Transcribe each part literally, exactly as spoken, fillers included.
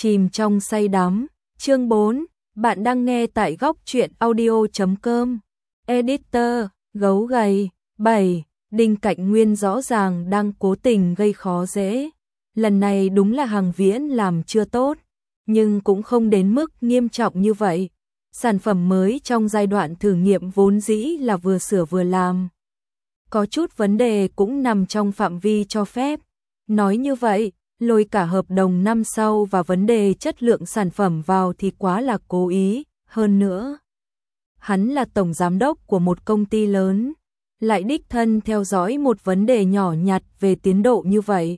chìm trong say đắm. Chương bốn, bạn đang nghe tại góc truyện audio chấm com. Editor, gấu gầy. bảy. Đinh Cạnh Nguyên rõ ràng đang cố tình gây khó dễ. Lần này đúng là Hằng Viễn làm chưa tốt, nhưng cũng không đến mức nghiêm trọng như vậy. Sản phẩm mới trong giai đoạn thử nghiệm vốn dĩ là vừa sửa vừa làm. Có chút vấn đề cũng nằm trong phạm vi cho phép. Nói như vậy, lôi cả hợp đồng năm sau và vấn đề chất lượng sản phẩm vào thì quá là cố ý. Hơn nữa, hắn là tổng giám đốc của một công ty lớn, lại đích thân theo dõi một vấn đề nhỏ nhặt về tiến độ như vậy.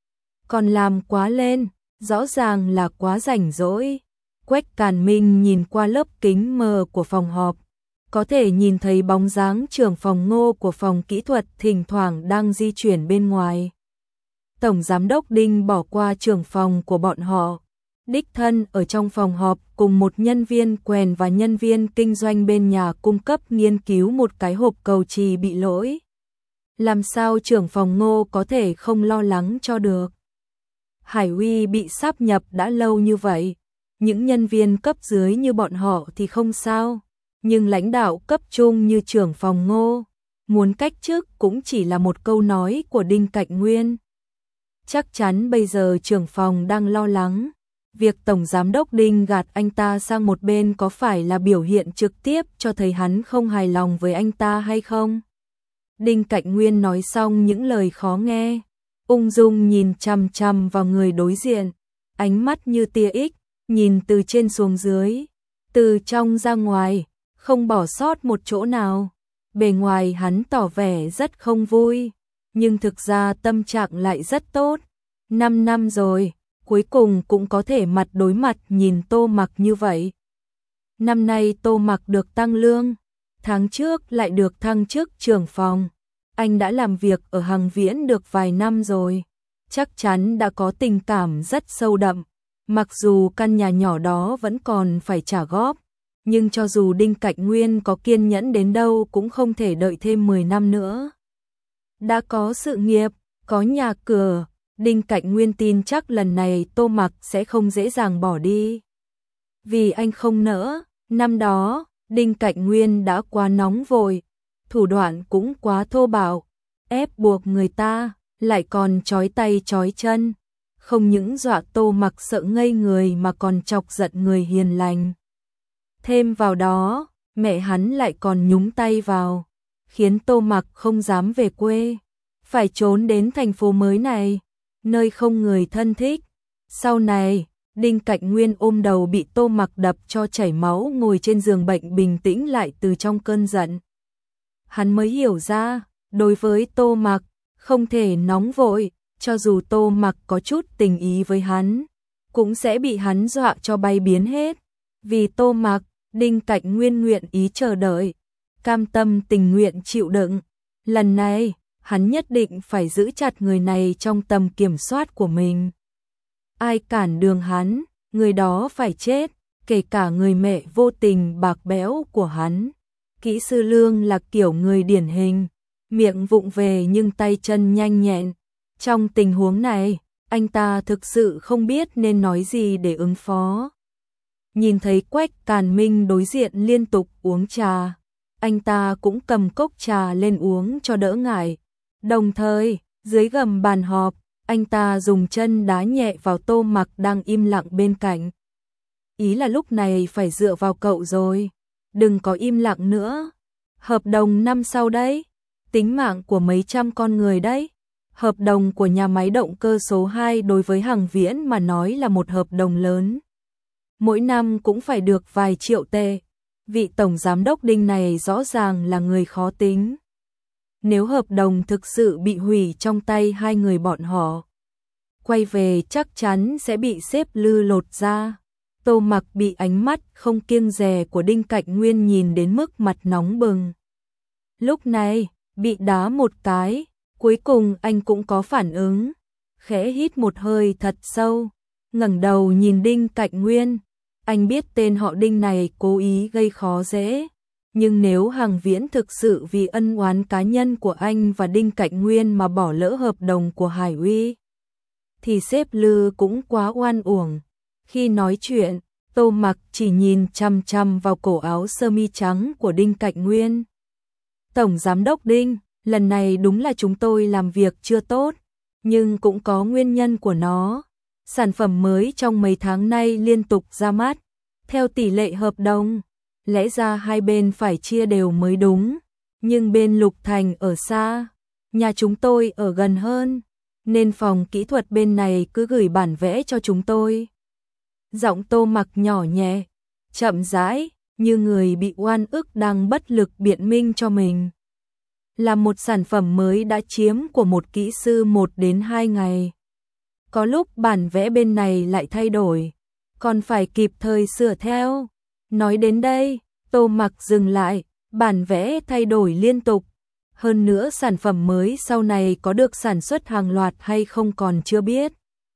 Còn làm quá lên, rõ ràng là quá rảnh rỗi. Quách Càn Minh nhìn qua lớp kính mờ của phòng họp, có thể nhìn thấy bóng dáng trưởng phòng Ngô của phòng kỹ thuật thỉnh thoảng đang di chuyển bên ngoài. Tổng giám đốc Đinh bỏ qua trưởng phòng của bọn họ, đích thân ở trong phòng họp cùng một nhân viên quèn và nhân viên kinh doanh bên nhà cung cấp nghiên cứu một cái hộp cầu trì bị lỗi. Làm sao trưởng phòng Ngô có thể không lo lắng cho được? Hải Uy bị sáp nhập đã lâu như vậy, những nhân viên cấp dưới như bọn họ thì không sao, nhưng lãnh đạo cấp trung như trưởng phòng Ngô, muốn cách chức cũng chỉ là một câu nói của Đinh Cạnh Nguyên. Chắc chắn bây giờ trưởng phòng đang lo lắng, việc tổng giám đốc Đinh gạt anh ta sang một bên có phải là biểu hiện trực tiếp cho thấy hắn không hài lòng với anh ta hay không? Đinh Cạnh Nguyên nói xong những lời khó nghe, ung dung nhìn chằm chằm vào người đối diện, ánh mắt như tia ích, nhìn từ trên xuống dưới, từ trong ra ngoài, không bỏ sót một chỗ nào. Bề ngoài hắn tỏ vẻ rất không vui, nhưng thực ra tâm trạng lại rất tốt. Năm năm rồi, cuối cùng cũng có thể mặt đối mặt nhìn Tô Mặc như vậy. Năm nay Tô Mặc được tăng lương, tháng trước lại được thăng chức trưởng phòng. Anh đã làm việc ở Hằng Viễn được vài năm rồi, chắc chắn đã có tình cảm rất sâu đậm. Mặc dù căn nhà nhỏ đó vẫn còn phải trả góp, nhưng cho dù Đinh Cạnh Nguyên có kiên nhẫn đến đâu cũng không thể đợi thêm mười năm nữa. Đã có sự nghiệp, có nhà cửa, Đinh Cạnh Nguyên tin chắc lần này Tô Mặc sẽ không dễ dàng bỏ đi. Vì anh không nỡ, năm đó, Đinh Cạnh Nguyên đã quá nóng vội, thủ đoạn cũng quá thô bạo, ép buộc người ta, lại còn trói tay trói chân. Không những dọa Tô Mặc sợ ngây người mà còn chọc giận người hiền lành. Thêm vào đó, mẹ hắn lại còn nhúng tay vào, khiến Tô Mặc không dám về quê, phải trốn đến thành phố mới này, nơi không người thân thích. Sau này, Đinh Cạnh Nguyên ôm đầu bị Tô Mặc đập cho chảy máu ngồi trên giường bệnh bình tĩnh lại từ trong cơn giận. Hắn mới hiểu ra, đối với Tô Mặc, không thể nóng vội. Cho dù Tô Mặc có chút tình ý với hắn, cũng sẽ bị hắn dọa cho bay biến hết. Vì Tô Mặc, Đinh Cạnh Nguyên nguyện ý chờ đợi, cam tâm tình nguyện chịu đựng. Lần này, hắn nhất định phải giữ chặt người này trong tầm kiểm soát của mình. Ai cản đường hắn, người đó phải chết, kể cả người mẹ vô tình bạc bẽo của hắn. Kỹ sư Lương là kiểu người điển hình, miệng vụng về nhưng tay chân nhanh nhẹn. Trong tình huống này, anh ta thực sự không biết nên nói gì để ứng phó. Nhìn thấy Quách Càn Minh đối diện liên tục uống trà, anh ta cũng cầm cốc trà lên uống cho đỡ ngại. Đồng thời, dưới gầm bàn họp, anh ta dùng chân đá nhẹ vào Tô Mặc đang im lặng bên cạnh. Ý là lúc này phải dựa vào cậu rồi, đừng có im lặng nữa. Hợp đồng năm sau đấy, tính mạng của mấy trăm con người đấy. Hợp đồng của nhà máy động cơ số hai đối với Hằng Viễn mà nói là một hợp đồng lớn. Mỗi năm cũng phải được vài triệu tệ. Vị tổng giám đốc Đinh này rõ ràng là người khó tính. Nếu hợp đồng thực sự bị hủy trong tay hai người bọn họ, quay về chắc chắn sẽ bị xếp lư lột ra. Tô Mặc bị ánh mắt không kiêng dè của Đinh Cạnh Nguyên nhìn đến mức mặt nóng bừng. Lúc này, bị đá một cái, cuối cùng anh cũng có phản ứng, khẽ hít một hơi thật sâu, ngẩng đầu nhìn Đinh Cạnh Nguyên. Anh biết tên họ Đinh này cố ý gây khó dễ, nhưng nếu Hằng Viễn thực sự vì ân oán cá nhân của anh và Đinh Cạnh Nguyên mà bỏ lỡ hợp đồng của Hải Uy, thì sếp Lư cũng quá oan uổng. Khi nói chuyện, Tô Mặc chỉ nhìn chằm chằm vào cổ áo sơ mi trắng của Đinh Cạnh Nguyên. Tổng Giám đốc Đinh, lần này đúng là chúng tôi làm việc chưa tốt, nhưng cũng có nguyên nhân của nó. Sản phẩm mới trong mấy tháng nay liên tục ra mắt, theo tỷ lệ hợp đồng, lẽ ra hai bên phải chia đều mới đúng, nhưng bên Lục Thành ở xa, nhà chúng tôi ở gần hơn, nên phòng kỹ thuật bên này cứ gửi bản vẽ cho chúng tôi. Giọng Tô Mặc nhỏ nhẹ, chậm rãi, như người bị oan ức đang bất lực biện minh cho mình. Là một sản phẩm mới đã chiếm của một kỹ sư một đến hai ngày. Có lúc bản vẽ bên này lại thay đổi, còn phải kịp thời sửa theo. Nói đến đây, Tô Mặc dừng lại, bản vẽ thay đổi liên tục. Hơn nữa sản phẩm mới sau này có được sản xuất hàng loạt hay không còn chưa biết.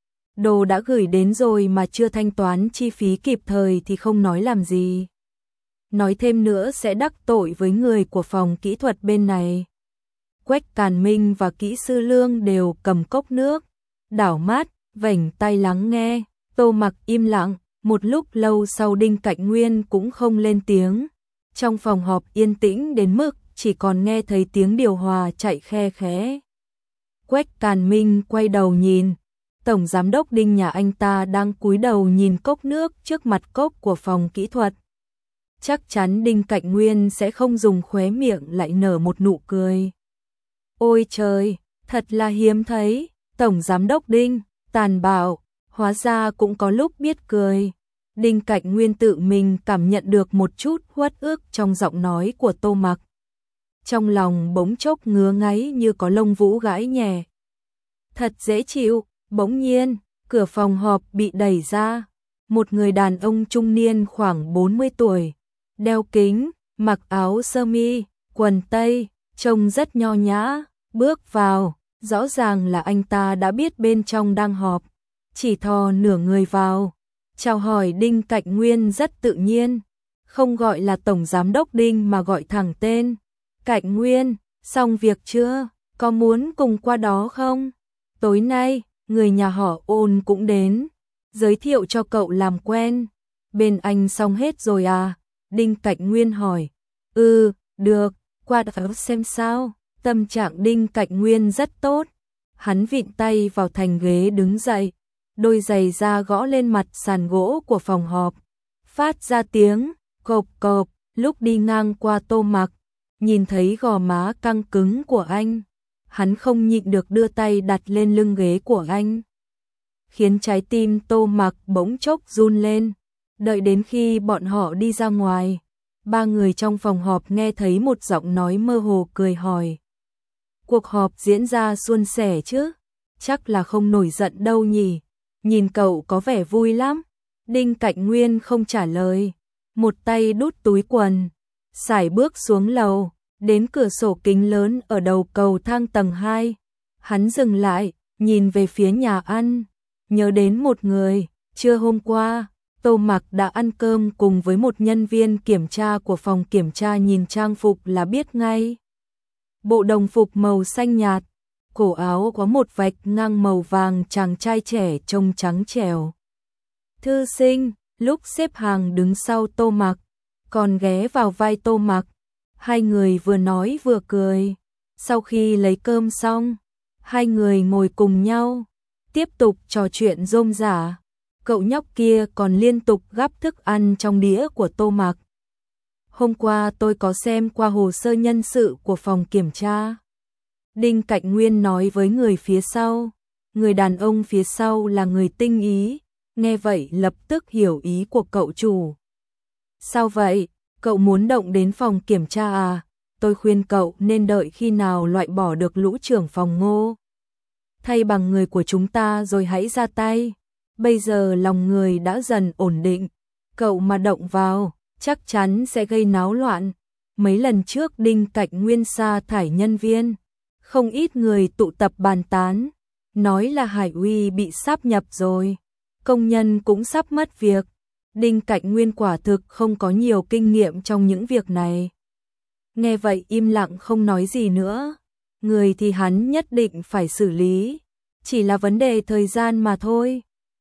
Đồ đã gửi đến rồi mà chưa thanh toán chi phí kịp thời thì không nói làm gì. Nói thêm nữa sẽ đắc tội với người của phòng kỹ thuật bên này. Quách Càn Minh và kỹ sư Lương đều cầm cốc nước, đảo mắt, vểnh tai lắng nghe. Tô Mặc im lặng, một lúc lâu sau Đinh Cạnh Nguyên cũng không lên tiếng. Trong phòng họp yên tĩnh đến mức chỉ còn nghe thấy tiếng điều hòa chạy khe khẽ. Quách Càn Minh quay đầu nhìn, Tổng Giám đốc Đinh nhà anh ta đang cúi đầu nhìn cốc nước trước mặt cốc của phòng kỹ thuật. Chắc chắn Đinh Cạnh Nguyên sẽ không dùng khóe miệng lại nở một nụ cười. Ôi trời, thật là hiếm thấy, Tổng Giám đốc Đinh, tàn bạo, hóa ra cũng có lúc biết cười. Đinh Cạnh Nguyên tự mình cảm nhận được một chút uất ức trong giọng nói của Tô Mặc. Trong lòng bỗng chốc ngứa ngáy như có lông vũ gãi nhẹ. Thật dễ chịu, bỗng nhiên, cửa phòng họp bị đẩy ra. Một người đàn ông trung niên khoảng bốn mươi tuổi, đeo kính, mặc áo sơ mi, quần tây, trông rất nho nhã, bước vào, rõ ràng là anh ta đã biết bên trong đang họp, chỉ thò nửa người vào, chào hỏi Đinh Cạnh Nguyên rất tự nhiên, không gọi là Tổng Giám đốc Đinh mà gọi thẳng tên. Cạnh Nguyên, xong việc chưa, có muốn cùng qua đó không? Tối nay, người nhà họ Ôn cũng đến, giới thiệu cho cậu làm quen. Bên anh xong hết rồi à? Đinh Cạnh Nguyên hỏi. Ừ, được, qua đó xem sao. Tâm trạng Đinh Cạnh Nguyên rất tốt. Hắn vịn tay vào thành ghế đứng dậy, đôi giày da gõ lên mặt sàn gỗ của phòng họp, phát ra tiếng cộp cộp. Lúc đi ngang qua Tô Mặc, nhìn thấy gò má căng cứng của anh, hắn không nhịn được đưa tay đặt lên lưng ghế của anh, khiến trái tim Tô Mặc bỗng chốc run lên. Đợi đến khi bọn họ đi ra ngoài, ba người trong phòng họp nghe thấy một giọng nói mơ hồ cười hỏi. Cuộc họp diễn ra suôn sẻ chứ? Chắc là không nổi giận đâu nhỉ? Nhìn cậu có vẻ vui lắm. Đinh Cạnh Nguyên không trả lời, một tay đút túi quần, sải bước xuống lầu, đến cửa sổ kính lớn ở đầu cầu thang tầng hai. Hắn dừng lại, nhìn về phía nhà ăn, nhớ đến một người. Trưa hôm qua, Tô Mặc đã ăn cơm cùng với một nhân viên kiểm tra của phòng kiểm tra, nhìn trang phục là biết ngay. Bộ đồng phục màu xanh nhạt, cổ áo có một vạch ngang màu vàng, chàng trai trẻ trông trắng trẻo. Thư sinh, lúc xếp hàng đứng sau Tô Mặc, còn ghé vào vai Tô Mặc. Hai người vừa nói vừa cười. Sau khi lấy cơm xong, hai người ngồi cùng nhau, tiếp tục trò chuyện rôm rả. Cậu nhóc kia còn liên tục gắp thức ăn trong đĩa của Tô Mặc. Hôm qua tôi có xem qua hồ sơ nhân sự của phòng kiểm tra. Đinh Cạnh Nguyên nói với người phía sau. Người đàn ông phía sau là người tinh ý, nghe vậy lập tức hiểu ý của cậu chủ. Sao vậy? Cậu muốn động đến phòng kiểm tra à? Tôi khuyên cậu nên đợi khi nào loại bỏ được lũ trưởng phòng Ngô, thay bằng người của chúng ta rồi hãy ra tay. Bây giờ lòng người đã dần ổn định, cậu mà động vào, chắc chắn sẽ gây náo loạn. Mấy lần trước Đinh Cạnh Nguyên sa thải nhân viên, không ít người tụ tập bàn tán, nói là Hải Uy bị sáp nhập rồi, công nhân cũng sắp mất việc. Đinh Cạnh Nguyên quả thực không có nhiều kinh nghiệm trong những việc này. Nghe vậy im lặng không nói gì nữa. Người thì hắn nhất định phải xử lý, chỉ là vấn đề thời gian mà thôi.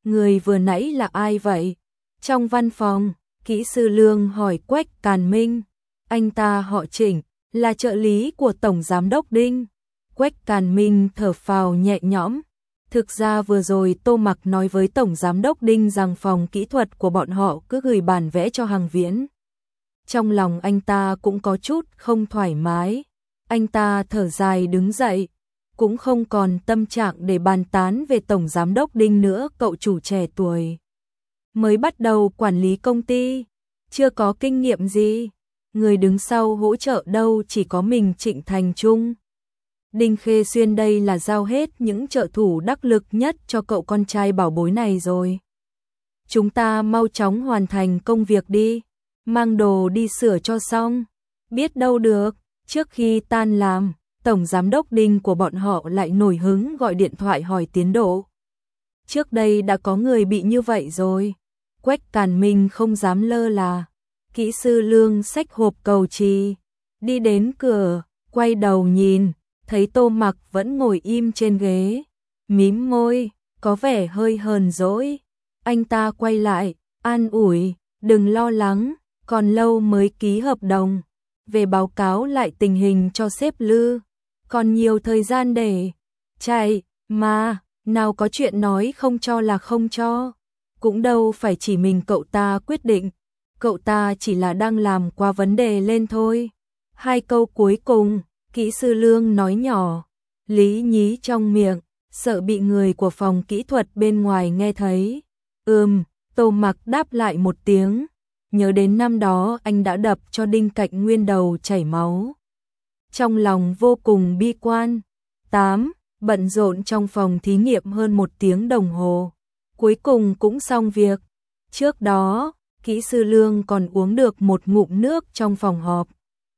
người vừa nãy là ai vậy? Trong văn phòng, kỹ sư Lương hỏi Quách Càn Minh. Anh ta họ Trịnh, là trợ lý của Tổng Giám đốc Đinh. Quách Càn Minh thở phào nhẹ nhõm. Thực ra vừa rồi Tô Mặc nói với Tổng Giám đốc Đinh rằng phòng kỹ thuật của bọn họ cứ gửi bản vẽ cho Hằng Viễn. Trong lòng anh ta cũng có chút không thoải mái. Anh ta thở dài đứng dậy, cũng không còn tâm trạng để bàn tán về Tổng Giám đốc Đinh nữa. Cậu chủ trẻ tuổi mới bắt đầu quản lý công ty, chưa có kinh nghiệm gì. Người đứng sau hỗ trợ đâu chỉ có mình Trịnh Thành Trung. Đinh Khê Xuyên đây là giao hết những trợ thủ đắc lực nhất cho cậu con trai bảo bối này rồi. Chúng ta mau chóng hoàn thành công việc đi, mang đồ đi sửa cho xong. Biết đâu được, trước khi tan làm, Tổng Giám đốc Đinh của bọn họ lại nổi hứng gọi điện thoại hỏi tiến độ. Trước đây đã có người bị như vậy rồi. Quách Càn Minh không dám lơ là. Kỹ sư Lương xách hộp cầu trì, đi đến cửa, quay đầu nhìn, thấy Tô Mặc vẫn ngồi im trên ghế, mím môi, có vẻ hơi hờn dỗi. Anh ta quay lại, an ủi, đừng lo lắng, còn lâu mới ký hợp đồng. Về báo cáo lại tình hình cho sếp Lư, còn nhiều thời gian để chạy, mà, nào có chuyện nói không cho là không cho. Cũng đâu phải chỉ mình cậu ta quyết định, cậu ta chỉ là đang làm qua vấn đề lên thôi. Hai câu cuối cùng, kỹ sư Lương nói nhỏ, lý nhí trong miệng, sợ bị người của phòng kỹ thuật bên ngoài nghe thấy. Ừm, Tô Mặc đáp lại một tiếng, nhớ đến năm đó anh đã đập cho Đinh Cạnh Nguyên đầu chảy máu. Trong lòng vô cùng bi quan. tám. Bận rộn trong phòng thí nghiệm hơn một tiếng đồng hồ. Cuối cùng cũng xong việc. Trước đó, kỹ sư Lương còn uống được một ngụm nước trong phòng họp.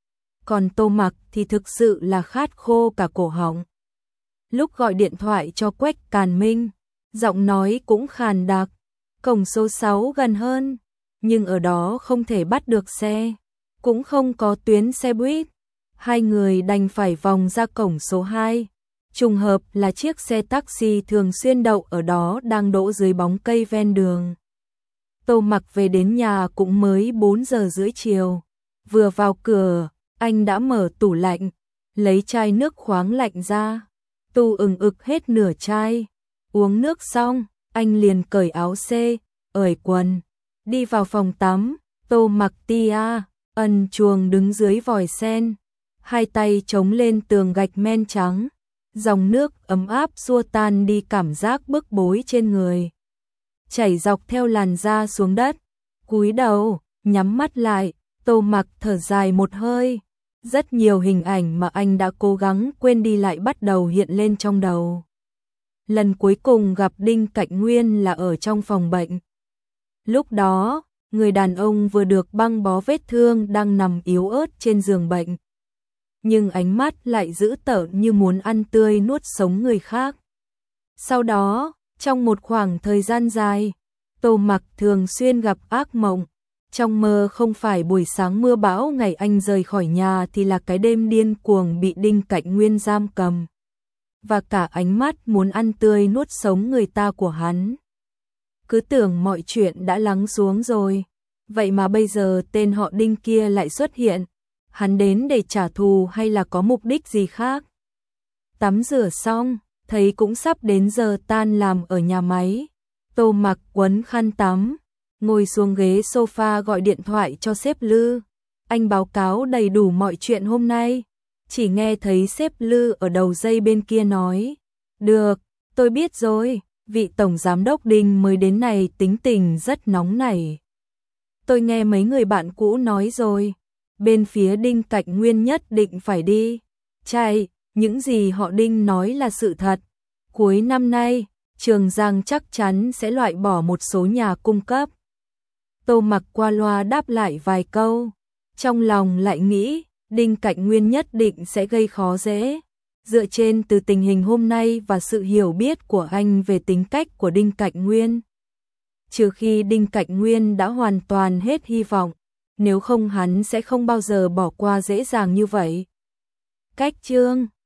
Còn Tô Mặc thì thực sự là khát khô cả cổ họng. Lúc gọi điện thoại cho Quách Càn Minh, giọng nói cũng khàn đặc. Cổng số sáu gần hơn, nhưng ở đó không thể bắt được xe, cũng không có tuyến xe buýt. Hai người đành phải vòng ra cổng số hai. Trùng hợp là chiếc xe taxi thường xuyên đậu ở đó đang đỗ dưới bóng cây ven đường. Tô Mặc về đến nhà cũng mới bốn giờ rưỡi chiều. Vừa vào cửa, anh đã mở tủ lạnh, lấy chai nước khoáng lạnh ra. Tu ừng ực hết nửa chai. Uống nước xong, anh liền cởi áo xê, ởi quần, đi vào phòng tắm. Tô Mặc tia, ẩn chuồng đứng dưới vòi sen, hai tay chống lên tường gạch men trắng. Dòng nước ấm áp xua tan đi cảm giác bức bối trên người, chảy dọc theo làn da xuống đất. Cúi đầu, nhắm mắt lại, Tô Mặc thở dài một hơi. Rất nhiều hình ảnh mà anh đã cố gắng quên đi lại bắt đầu hiện lên trong đầu. Lần cuối cùng gặp Đinh Cạnh Nguyên là ở trong phòng bệnh. Lúc đó, người đàn ông vừa được băng bó vết thương đang nằm yếu ớt trên giường bệnh. Nhưng ánh mắt lại dữ tợn như muốn ăn tươi nuốt sống người khác. Sau đó, trong một khoảng thời gian dài, Tô Mặc thường xuyên gặp ác mộng. Trong mơ không phải buổi sáng mưa bão ngày anh rời khỏi nhà thì là cái đêm điên cuồng bị Đinh Cạnh Nguyên giam cầm. Và cả ánh mắt muốn ăn tươi nuốt sống người ta của hắn. Cứ tưởng mọi chuyện đã lắng xuống rồi. Vậy mà bây giờ tên họ Đinh kia lại xuất hiện. Hắn đến để trả thù hay là có mục đích gì khác? Tắm rửa xong, thấy cũng sắp đến giờ tan làm ở nhà máy. Tô Mặc quấn khăn tắm, ngồi xuống ghế sofa gọi điện thoại cho sếp Lư. Anh báo cáo đầy đủ mọi chuyện hôm nay. Chỉ nghe thấy sếp Lư ở đầu dây bên kia nói. Được, tôi biết rồi, vị tổng giám đốc Đinh mới đến này tính tình rất nóng nảy. Tôi nghe mấy người bạn cũ nói rồi. Bên phía Đinh Cạnh Nguyên nhất định phải đi chạy, những gì họ Đinh nói là sự thật. Cuối năm nay, Trường Giang chắc chắn sẽ loại bỏ một số nhà cung cấp. Tô Mặc qua loa đáp lại vài câu, trong lòng lại nghĩ Đinh Cạnh Nguyên nhất định sẽ gây khó dễ. Dựa trên từ tình hình hôm nay và sự hiểu biết của anh về tính cách của Đinh Cạnh Nguyên, trừ khi Đinh Cạnh Nguyên đã hoàn toàn hết hy vọng, nếu không hắn sẽ không bao giờ bỏ qua dễ dàng như vậy. Cách chương